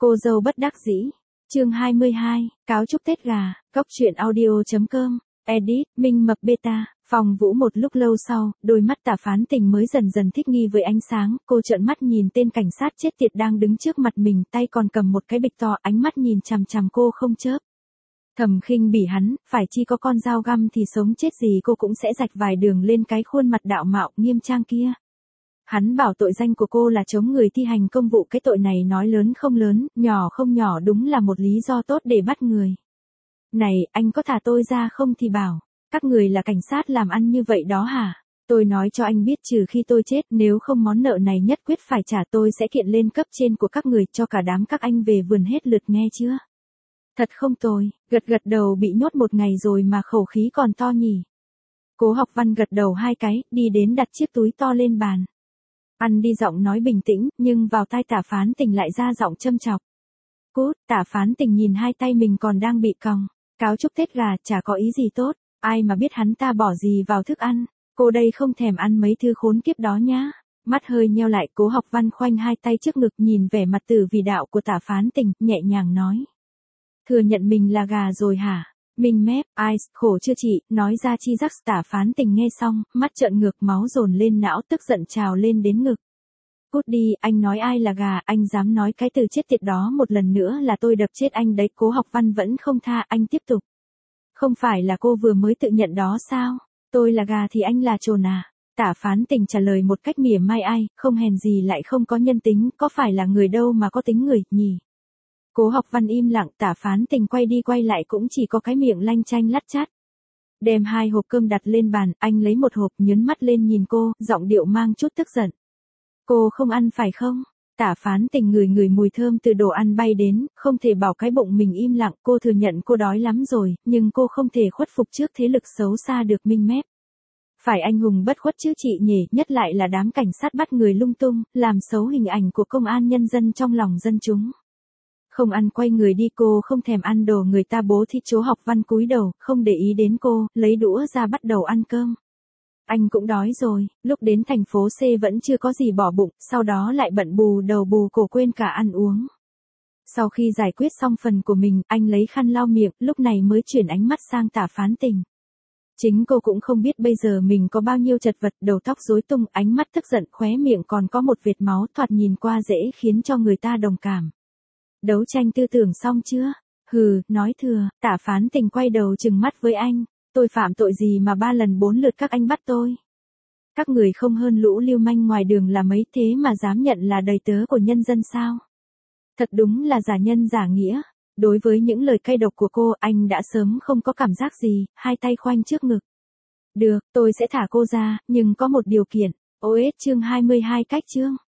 Cô dâu bất đắc dĩ. Chương 22, cáo chúc Tết gà, góc truyện audio.com, edit, Minh Mập Beta. Phòng Vũ một lúc lâu sau, đôi mắt Tả Phán Tình mới dần dần thích nghi với ánh sáng, cô trợn mắt nhìn tên cảnh sát chết tiệt đang đứng trước mặt mình, tay còn cầm một cái bịch to, ánh mắt nhìn chằm chằm cô không chớp. Thầm khinh bỉ hắn, phải chi có con dao găm thì sống chết gì cô cũng sẽ rạch vài đường lên cái khuôn mặt đạo mạo nghiêm trang kia. Hắn bảo tội danh của cô là chống người thi hành công vụ, cái tội này nói lớn không lớn, nhỏ không nhỏ, đúng là một lý do tốt để bắt người. Này, anh có thả tôi ra không thì bảo, các người là cảnh sát làm ăn như vậy đó hả? Tôi nói cho anh biết, trừ khi tôi chết, nếu không món nợ này nhất quyết phải trả, tôi sẽ kiện lên cấp trên của các người, cho cả đám các anh về vườn hết lượt, nghe chưa? Thật không tồi, gật gật đầu. Bị nhốt một ngày rồi mà khẩu khí còn to nhỉ. Cố Học Văn gật đầu hai cái, đi đến đặt chiếc túi to lên bàn. Ăn đi, giọng nói bình tĩnh, nhưng vào tai Tả Phán Tình lại ra giọng châm chọc. Cút. Tả Phán Tình nhìn hai tay mình còn đang bị còng. Cáo chúc Tết gà, chả có ý gì tốt, ai mà biết hắn ta bỏ gì vào thức ăn. Cô đây không thèm ăn mấy thứ khốn kiếp đó nhá. Mắt hơi nheo lại, Cố Học Văn khoanh hai tay trước ngực, nhìn vẻ mặt tử vì đạo của Tả Phán Tình, nhẹ nhàng nói. Thừa nhận mình là gà rồi hả? Mình mép, ai, khổ chưa chị, nói ra chi rắc. Tả Phán Tình nghe xong, mắt trợn ngược, máu dồn lên não, tức giận trào lên đến ngực. Cút đi, anh nói ai là gà, anh dám nói cái từ chết tiệt đó một lần nữa là tôi đập chết anh đấy. Cố Học Văn vẫn không tha, anh tiếp tục. Không phải là cô vừa mới tự nhận đó sao? Tôi là gà thì anh là trồn à? Tả Phán Tình trả lời một cách mỉa mai, ai, không hèn gì lại không có nhân tính, có phải là người đâu mà có tính người, nhỉ? Cố Học Văn im lặng. Tả Phán Tình quay đi quay lại cũng chỉ có cái miệng lanh chanh lắt chắt. Đem hai hộp cơm đặt lên bàn, anh lấy một hộp, nhớn mắt lên nhìn cô, giọng điệu mang chút tức giận. Cô không ăn phải không? Tả Phán Tình ngửi ngửi mùi thơm từ đồ ăn bay đến, không thể bảo cái bụng mình im lặng. Cô thừa nhận cô đói lắm rồi, nhưng cô không thể khuất phục trước thế lực xấu xa được minh mép. Phải anh hùng bất khuất chứ chị nhỉ, nhất lại là đám cảnh sát bắt người lung tung, làm xấu hình ảnh của công an nhân dân trong lòng dân chúng. Không ăn, quay người đi. Cô không thèm ăn đồ người ta bố thí. Cố Học Văn cúi đầu, không để ý đến cô, lấy đũa ra bắt đầu ăn cơm. Anh cũng đói rồi, lúc đến thành phố C vẫn chưa có gì bỏ bụng, sau đó lại bận bù đầu bù cổ quên cả ăn uống. Sau khi giải quyết xong phần của mình, anh lấy khăn lau miệng, lúc này mới chuyển ánh mắt sang Tả Phán Tình. Chính cô cũng không biết bây giờ mình có bao nhiêu chật vật, đầu tóc rối tung, ánh mắt tức giận, khóe miệng còn có một vệt máu, thoạt nhìn qua dễ khiến cho người ta đồng cảm. Đấu tranh tư tưởng xong chưa? Hừ, nói thừa. Tả Phán Tình quay đầu trừng mắt với anh. Tôi phạm tội gì mà 3 lần 4 lượt các anh bắt tôi? Các người không hơn lũ lưu manh ngoài đường là mấy, thế mà dám nhận là đầy tớ của nhân dân sao? Thật đúng là giả nhân giả nghĩa. Đối với những lời cay độc của cô, anh đã sớm không có cảm giác gì, hai tay khoanh trước ngực. Được, tôi sẽ thả cô ra, nhưng có một điều kiện. OS chương 22 cách chương.